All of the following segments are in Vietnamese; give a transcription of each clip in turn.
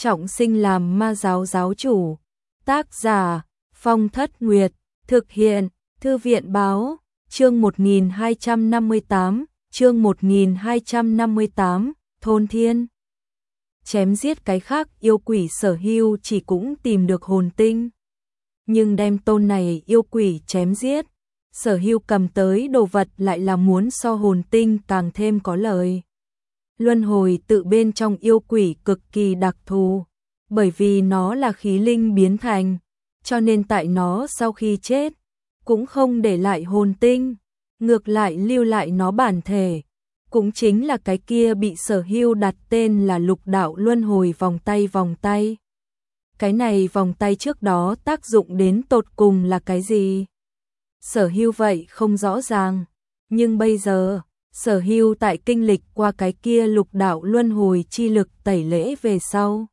trọng sinh làm ma giáo giáo chủ. Tác giả Phong Thất Nguyệt, thực hiện Thư viện Báo, chương 1258, chương 1258, Thôn Thiên. Chém giết cái khác yêu quỷ Sở Hưu chỉ cũng tìm được hồn tinh. Nhưng đem tôn này yêu quỷ chém giết, Sở Hưu cầm tới đồ vật lại là muốn so hồn tinh càng thêm có lợi. Luân hồi tự bên trong yêu quỷ cực kỳ đặc thù, bởi vì nó là khí linh biến thành, cho nên tại nó sau khi chết, cũng không để lại hồn tinh, ngược lại lưu lại nó bản thể. Cũng chính là cái kia bị Sở Hưu đặt tên là Lục Đạo Luân Hồi vòng tay. Cái này vòng tay trước đó tác dụng đến tột cùng là cái gì? Sở Hưu vậy không rõ ràng, nhưng bây giờ, Sở Hưu tại kinh lịch qua cái kia Lục Đạo Luân Hồi chi lực tẩy lễ về sau.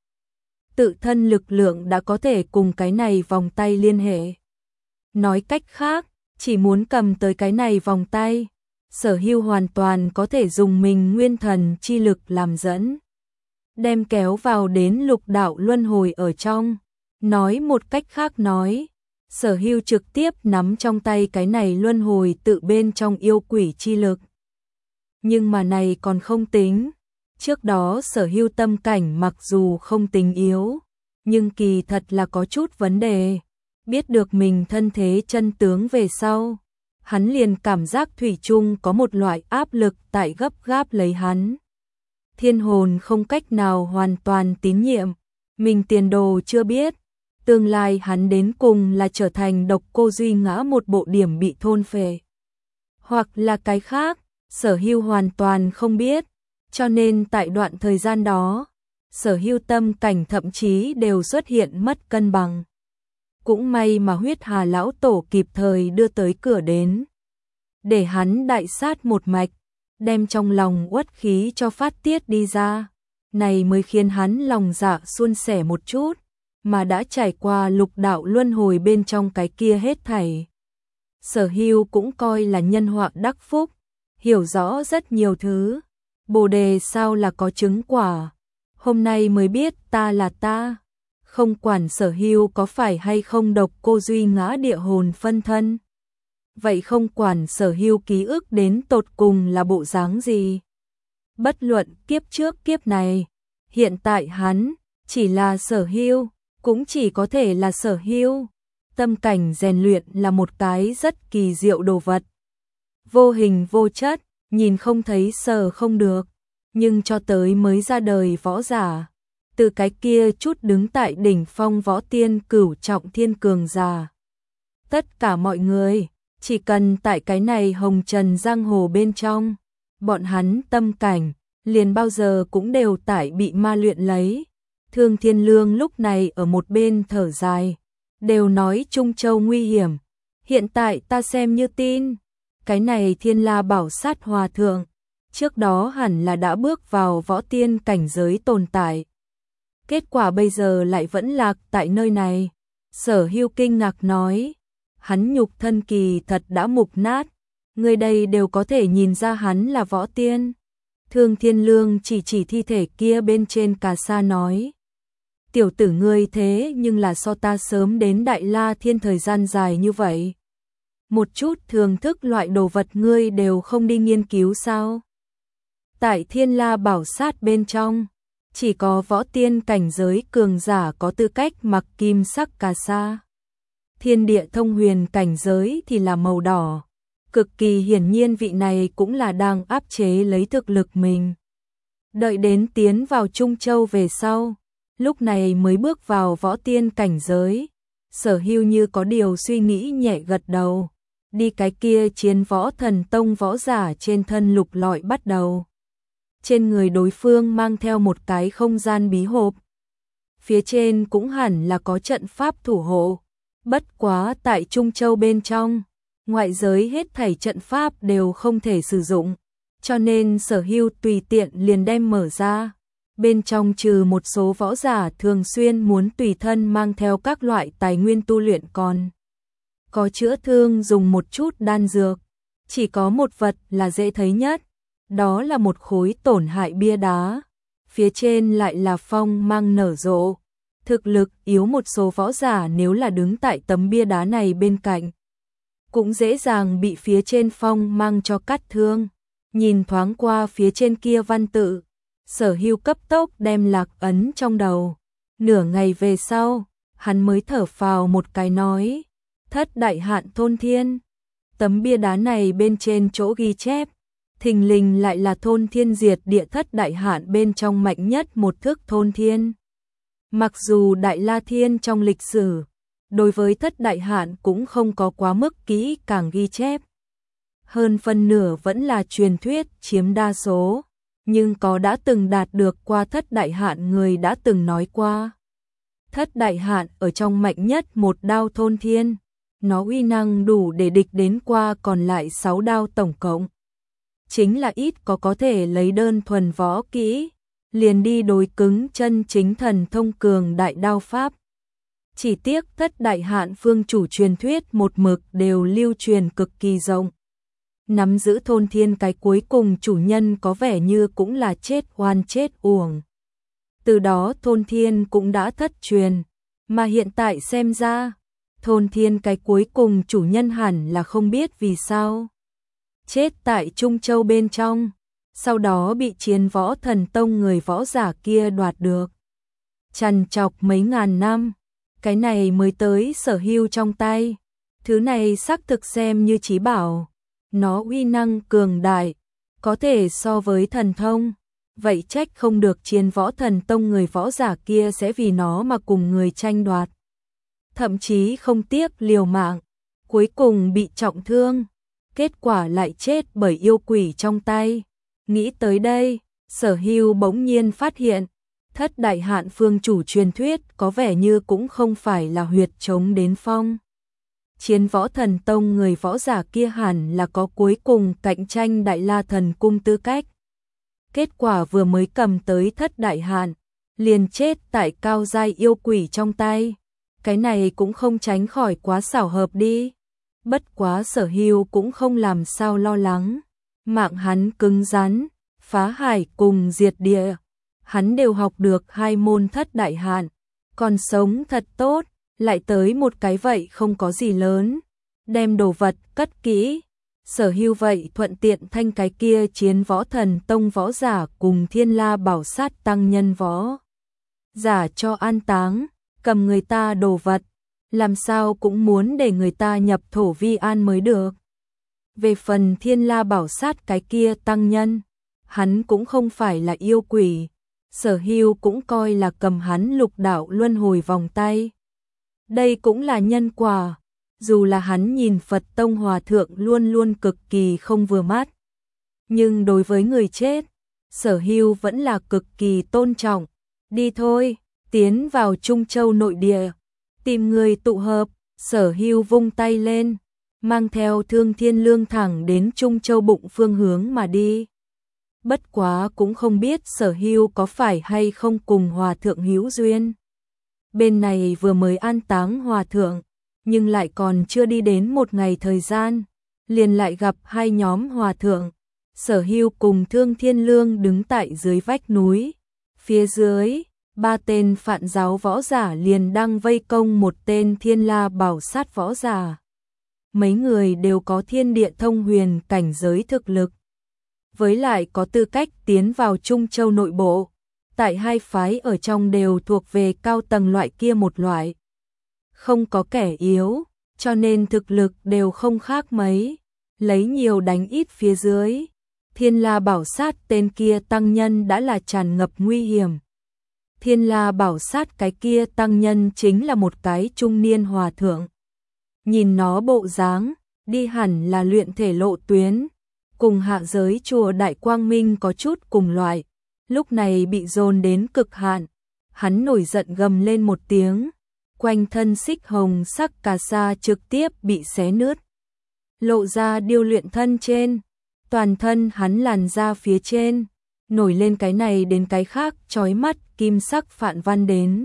Tự thân lực lượng đã có thể cùng cái này vòng tay liên hệ. Nói cách khác, chỉ muốn cầm tới cái này vòng tay, Sở Hưu hoàn toàn có thể dùng mình nguyên thần chi lực làm dẫn, đem kéo vào đến Lục Đạo Luân Hồi ở trong. Nói một cách khác nói, Sở Hưu trực tiếp nắm trong tay cái này luân hồi tự bên trong yêu quỷ chi lực. Nhưng mà này còn không tính, trước đó Sở Hưu tâm cảnh mặc dù không tính yếu, nhưng kỳ thật là có chút vấn đề. Biết được mình thân thế chân tướng về sau, hắn liền cảm giác thủy chung có một loại áp lực tại gấp gáp lấy hắn. Thiên hồn không cách nào hoàn toàn tín nhiệm, mình tiền đồ chưa biết, tương lai hắn đến cùng là trở thành độc cô duy ngã một bộ điểm bị thôn phệ, hoặc là cái khác, Sở Hưu hoàn toàn không biết, cho nên tại đoạn thời gian đó, Sở Hưu tâm cảnh thậm chí đều xuất hiện mất cân bằng. Cũng may mà Huyết Hà lão tổ kịp thời đưa tới cửa đến, để hắn đại sát một mạch, đem trong lòng uất khí cho phát tiết đi ra, này mới khiến hắn lòng dạ suôn sẻ một chút, mà đã trải qua Lục Đạo Luân Hồi bên trong cái kia hết thảy. Sở Hưu cũng coi là nhân họa đắc phúc, hiểu rõ rất nhiều thứ. Bồ đề sao là có chứng quả, hôm nay mới biết ta là ta. Không quản Sở Hưu có phải hay không độc cô duy ngã địa hồn phân thân. Vậy không quản Sở Hưu ký ức đến tột cùng là bộ dáng gì. Bất luận kiếp trước kiếp này, hiện tại hắn chỉ là Sở Hưu, cũng chỉ có thể là Sở Hưu. Tâm cảnh rèn luyện là một cái rất kỳ diệu đồ vật. Vô hình vô chất, nhìn không thấy sờ không được, nhưng cho tới mới ra đời võ giả, từ cái kia chút đứng tại đỉnh phong võ tiên cửu trọng thiên cường giả. Tất cả mọi người, chỉ cần tại cái này hồng trần giang hồ bên trong, bọn hắn tâm cảnh, liền bao giờ cũng đều tại bị ma luyện lấy. Thương Thiên Lương lúc này ở một bên thở dài, đều nói Trung Châu nguy hiểm, hiện tại ta xem như tin. Cái này Thiên La Bảo Sát Hòa Thượng, trước đó hẳn là đã bước vào võ tiên cảnh giới tồn tại. Kết quả bây giờ lại vẫn lạc tại nơi này. Sở Hưu kinh ngạc nói, hắn nhục thân kỳ thật đã mục nát, người đây đều có thể nhìn ra hắn là võ tiên. Thương Thiên Lương chỉ thi thể kia bên trên cà sa nói, tiểu tử ngươi thế nhưng là so ta sớm đến Đại La Thiên thời gian dài như vậy. Một chút thường thức loại đồ vật ngươi đều không đi nghiên cứu sao? Tại Thiên La Bảo Sát bên trong, chỉ có võ tiên cảnh giới cường giả có tư cách mặc kim sắc cà sa. Thiên địa thông huyền cảnh giới thì là màu đỏ. Cực kỳ hiển nhiên vị này cũng là đang áp chế lấy thực lực mình. Đợi đến tiến vào Trung Châu về sau, lúc này mới bước vào võ tiên cảnh giới. Sở Hưu như có điều suy nghĩ nhẹ gật đầu. Đi cái kia chiến võ thần tông võ giả trên thân lục lọi bắt đầu. Trên người đối phương mang theo một cái không gian bí hộp. Phía trên cũng hẳn là có trận pháp thủ hộ. Bất quá tại Trung Châu bên trong, ngoại giới hết thảy trận pháp đều không thể sử dụng, cho nên Sở Hưu tùy tiện liền đem mở ra. Bên trong trừ một số võ giả thường xuyên muốn tùy thân mang theo các loại tài nguyên tu luyện còn có chữa thương dùng một chút đan dược, chỉ có một vật là dễ thấy nhất, đó là một khối tổn hại bia đá. phía trên lại là phong mang nở rộ. Thực lực yếu một số võ giả nếu là đứng tại tấm bia đá này bên cạnh, cũng dễ dàng bị phía trên phong mang cho cắt thương. Nhìn thoáng qua phía trên kia văn tự, Sở Hưu cấp tốc đem lạc ấn trong đầu. Nửa ngày về sau, hắn mới thở phào một cái nói, Thất Đại Hạn Thôn Thiên. Tấm bia đá này bên trên chỗ ghi chép, thình lình lại là thôn thiên diệt địa thất đại hạn bên trong mạnh nhất một thức thôn thiên. Mặc dù Đại La Thiên trong lịch sử, đối với thất đại hạn cũng không có quá mức kỹ càng ghi chép. Hơn phân nửa vẫn là truyền thuyết chiếm đa số, nhưng có đã từng đạt được qua thất đại hạn người đã từng nói qua. Thất đại hạn ở trong mạnh nhất một đao thôn thiên, nó uy năng đủ để địch đến qua còn lại 6 đao tổng cộng. Chính là ít có thể lấy đơn thuần võ kỹ, liền đi đối cứng chân chính thần thông cường đại đao pháp. Chỉ tiếc thất đại hạn phương chủ truyền thuyết một mực đều lưu truyền cực kỳ rộng. Nắm giữ thôn thiên cái cuối cùng chủ nhân có vẻ như cũng là chết oan chết uổng. Từ đó thôn thiên cũng đã thất truyền, mà hiện tại xem ra, thôn thiên cái cuối cùng chủ nhân hẳn là không biết vì sao chết tại Trung Châu bên trong, sau đó bị Chiến Võ Thần Tông người võ giả kia đoạt được. Trằn trọc mấy ngàn năm, cái này mới tới Sở Hưu trong tay. Thứ này xác thực xem như chí bảo, nó uy năng cường đại, có thể so với thần thông. Vậy trách không được Chiến Võ Thần Tông người võ giả kia sẽ vì nó mà cùng người tranh đoạt. Thậm chí không tiếc liều mạng, cuối cùng bị trọng thương, kết quả lại chết bởi yêu quỷ trong tay. Nghĩ tới đây, Sở Hưu bỗng nhiên phát hiện, thất đại hạn phương chủ truyền thuyết có vẻ như cũng không phải là huyệt chống đến phong. Chiến Võ Thần Tông người võ giả kia hẳn là có cuối cùng cạnh tranh Đại La Thần Cung tư cách. Kết quả vừa mới cầm tới thất đại hạn, liền chết tại cao giai yêu quỷ trong tay. Cái này cũng không tránh khỏi quá xảo hợp đi. Bất quá Sở Hưu cũng không làm sao lo lắng. Mạng hắn cứng rắn, phá hải cùng diệt địa. Hắn đều học được 2 môn thất đại hạn. Còn sống thật tốt, lại tới một cái vậy không có gì lớn. Đem đồ vật cất kỹ. Sở Hưu vậy thuận tiện thanh cái kia Chiến Võ Thần Tông võ giả cùng Thiên La Bảo Sát tăng nhân võ giả cho an táng. Cầm người ta đồ vật, làm sao cũng muốn để người ta nhập thổ vi an mới được. Về phần Thiên La Bảo Sát cái kia tăng nhân, hắn cũng không phải là yêu quỷ, Sở Hưu cũng coi là cầm hắn lục đạo luân hồi vòng tay. Đây cũng là nhân quả, dù là hắn nhìn Phật Tông Hòa Thượng luôn luôn cực kỳ không vừa mắt. Nhưng đối với người chết, Sở Hưu vẫn là cực kỳ tôn trọng. Đi thôi, tiến vào Trung Châu nội địa, tìm người tụ hợp. Sở Hưu vung tay lên, mang theo Thương Thiên Lương thẳng đến Trung Châu bụng phương hướng mà đi. Bất quá cũng không biết Sở Hưu có phải hay không cùng Hòa Thượng hữu duyên. Bên này vừa mới an táng Hòa Thượng, nhưng lại còn chưa đi đến một ngày thời gian, liền lại gặp 2 nhóm Hòa Thượng. Sở Hưu cùng Thương Thiên Lương đứng tại dưới vách núi, phía dưới 3 tên Phạn giáo võ giả liền đang vây công một tên Thiên La Bảo Sát võ giả. Mấy người đều có thiên địa thông huyền cảnh giới thực lực, với lại có tư cách tiến vào Trung Châu nội bộ. Tại 2 phái ở trong đều thuộc về cao tầng loại kia một loại, không có kẻ yếu, cho nên thực lực đều không khác mấy, lấy nhiều đánh ít phía dưới. Thiên La Bảo Sát tên kia tăng nhân đã là tràn ngập nguy hiểm. Thiên La Bảo Sát cái kia tăng nhân chính là một cái trung niên hòa thượng. Nhìn nó bộ dáng, đi hẳn là luyện thể lộ tuyến, cùng hạ giới chùa Đại Quang Minh có chút cùng loại. Lúc này bị dồn đến cực hạn, hắn nổi giận gầm lên một tiếng, quanh thân xích hồng sắc cà sa trực tiếp bị xé nứt, lộ ra điêu luyện thân trên, toàn thân hắn làn da phía trên, nổi lên cái này đến cái khác chói mắt kim sắc phạn văn đến.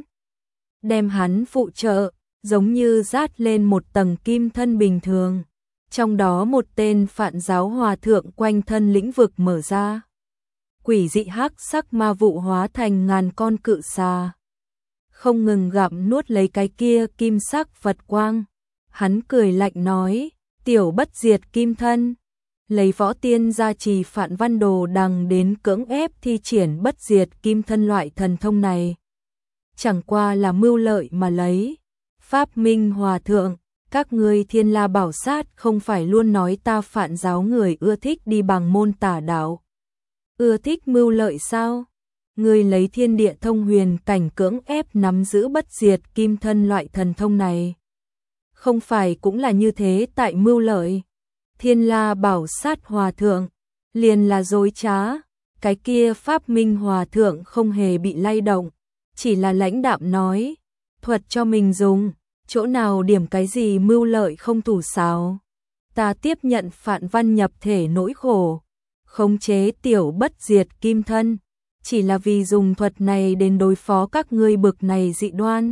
Đem hắn phụ trợ, giống như dát lên một tầng kim thân bình thường. Trong đó một tên Phạn giáo hòa thượng quanh thân lĩnh vực mở ra. quỷ dị hắc sắc ma vụ hóa thành ngàn con cự xà, không ngừng gặm nuốt lấy cái kia kim sắc vật quang. Hắn cười lạnh nói, tiểu bất diệt kim thân, lấy võ tiên gia trì Phạn Văn Đồ Đằng đến cưỡng ép thi triển bất diệt kim thân loại thần thông này. Chẳng qua là mưu lợi mà lấy. Pháp Minh Hòa Thượng, các ngươi Thiên La Bảo Sát không phải luôn nói ta Phạn giáo người ưa thích đi bằng môn tà đạo, ưa thích mưu lợi sao? Ngươi lấy thiên địa thông huyền cảnh cưỡng ép nắm giữ bất diệt kim thân loại thần thông này, không phải cũng là như thế tại mưu lợi? Thiên La Bảo Sát Hòa Thượng liền là dối trá. Cái kia Pháp Minh Hòa Thượng không hề bị lay động, chỉ là lãnh đạm nói, thuật cho mình dùng, chỗ nào điểm cái gì mưu lợi không thủ sáo. Ta tiếp nhận Phạn Văn nhập thể nỗi khổ, khống chế tiểu bất diệt kim thân, chỉ là vì dùng thuật này đến đối phó các ngươi bực này dị đoan.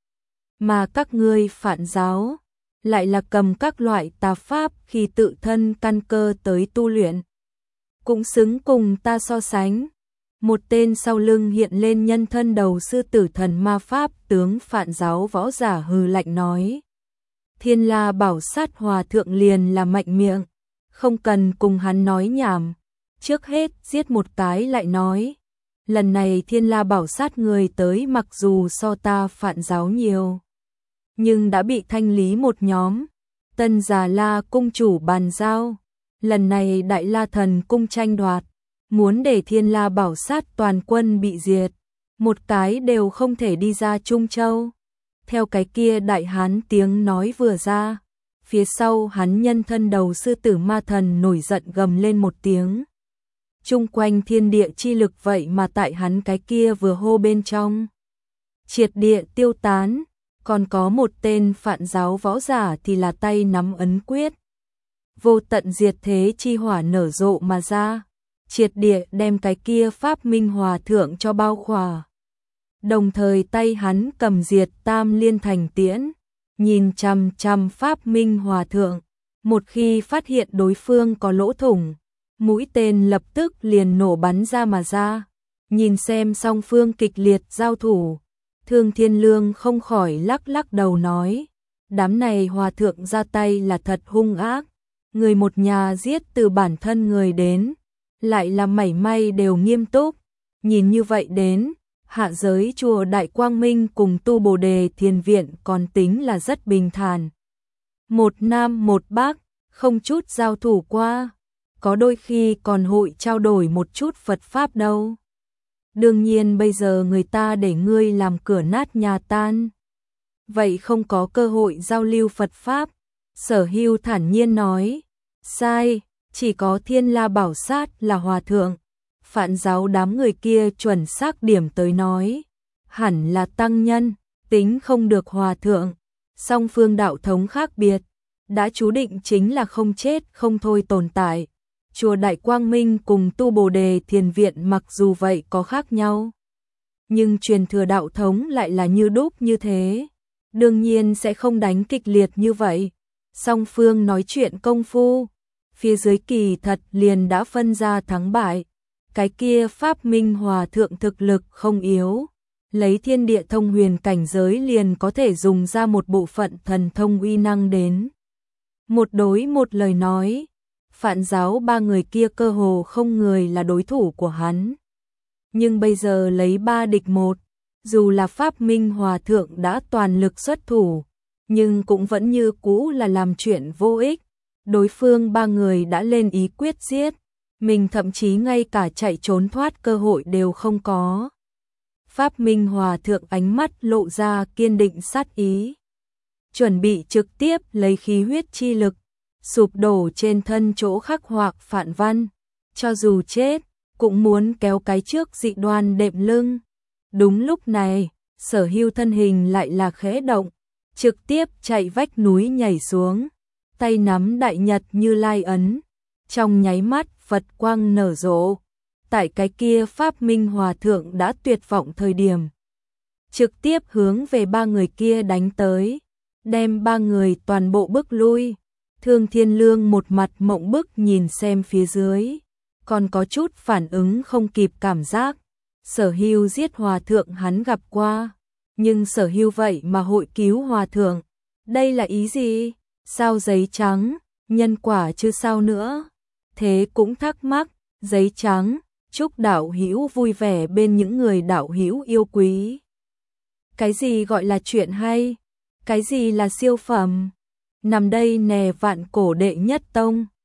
Mà các ngươi Phạn giáo lại là cầm các loại tà pháp khi tự thân căn cơ tới tu luyện, cũng xứng cùng ta so sánh. Một tên sau lưng hiện lên nhân thân đầu sư tử thần ma pháp tướng Phạn giáo võ giả hừ lạnh nói. Thiên La Bảo Sát Hòa Thượng liền là mạnh miệng, không cần cùng hắn nói nhảm, trước hết giết một cái lại nói. Lần này Thiên La Bảo Sát người tới mặc dù so ta Phạn giáo nhiều, nhưng đã bị thanh lý một nhóm. Tân Già La cung chủ bàn giao, lần này Đại La Thần cung tranh đoạt, muốn để Thiên La Bảo Sát toàn quân bị diệt, một cái đều không thể đi ra Trung Châu. Theo cái kia đại hán tiếng nói vừa ra, phía sau hắn nhân thân đầu sư tử ma thần nổi giận gầm lên một tiếng. Chung quanh thiên địa chi lực vậy mà tại hắn cái kia vừa hô bên trong triệt địa tiêu tán. Còn có một tên Phạn giáo võ giả thì là tay nắm ấn quyết, vô tận diệt thế chi hỏa nở rộ mà ra, triệt địa đem cái kia Pháp Minh Hòa Thượng cho bao khỏa. Đồng thời tay hắn cầm diệt tam liên thành tiễn, nhìn chằm chằm Pháp Minh Hòa Thượng, một khi phát hiện đối phương có lỗ thủng, mũi tên lập tức liền nổ bắn ra mà ra. Nhìn xem song phương kịch liệt giao thủ, Thương Thiên Lương không khỏi lắc lắc đầu nói, đám này hòa thượng ra tay là thật hung ác, người một nhà giết từ bản thân người đến, lại là mảy may đều nghiêm túc. Nhìn như vậy đến, hạ giới chùa Đại Quang Minh cùng Tu Bồ Đề Thiền Viện còn tính là rất bình thản. Một nam một bắc, không chút giao thủ qua, có đôi khi còn hội trao đổi một chút Phật Pháp đâu. Đương nhiên bây giờ người ta để ngươi làm cửa nát nhà tan, vậy không có cơ hội giao lưu Phật Pháp. Sở Hưu thản nhiên nói, sai, chỉ có Thiên La Bảo Sát là hòa thượng. Phạn giáo đám người kia chuẩn xác điểm tới nói, hẳn là tăng nhân, tính không được hòa thượng. Song phương đạo thống khác biệt, đã chú định chính là không chết không thôi tồn tại. Chùa Đại Quang Minh cùng Tu Bồ Đề Thiền Viện mặc dù vậy có khác nhau, nhưng truyền thừa đạo thống lại là như đúc như thế, đương nhiên sẽ không đánh kịch liệt như vậy. Song phương nói chuyện công phu, phía dưới kỳ thật liền đã phân ra thắng bại. Cái kia Pháp Minh Hòa Thượng thực lực không yếu, lấy thiên địa thông huyền cảnh giới liền có thể dùng ra một bộ phận thần thông uy năng đến một đối một lời nói. Phạn giáo ba người kia cơ hồ không người là đối thủ của hắn. Nhưng bây giờ lấy 3 địch 1, dù là Pháp Minh Hòa Thượng đã toàn lực xuất thủ, nhưng cũng vẫn như cũ là làm chuyện vô ích. Đối phương 3 người đã lên ý quyết giết, mình thậm chí ngay cả chạy trốn thoát cơ hội đều không có. Pháp Minh Hòa Thượng ánh mắt lộ ra kiên định sát ý, chuẩn bị trực tiếp lấy khí huyết chi lực sụp đổ trên thân chỗ khắc họa phạn văn, cho dù chết cũng muốn kéo cái trước dị đoan đệm lưng. Đúng lúc này, Sở Hưu thân hình lại là khẽ động, trực tiếp chạy vách núi nhảy xuống, tay nắm đại nhật Như Lai ấn, trong nháy mắt Phật quang nở rộ. Tại cái kia Pháp Minh Hòa Thượng đã tuyệt vọng thời điểm, trực tiếp hướng về 3 người kia đánh tới, đem 3 người toàn bộ bức lui. Thương Thiên Lương một mặt mộng bức nhìn xem phía dưới, còn có chút phản ứng không kịp cảm giác. Sở Hưu giết hòa thượng hắn gặp qua, nhưng Sở Hưu vậy mà hội cứu hòa thượng. Đây là ý gì? Sao giấy trắng, nhân quả chứ sao nữa? Thế cũng thắc mắc, giấy trắng, chúc đạo hữu vui vẻ bên những người đạo hữu yêu quý. Cái gì gọi là chuyện hay? Cái gì là siêu phẩm? Nằm đây nè vạn cổ đệ nhất tông.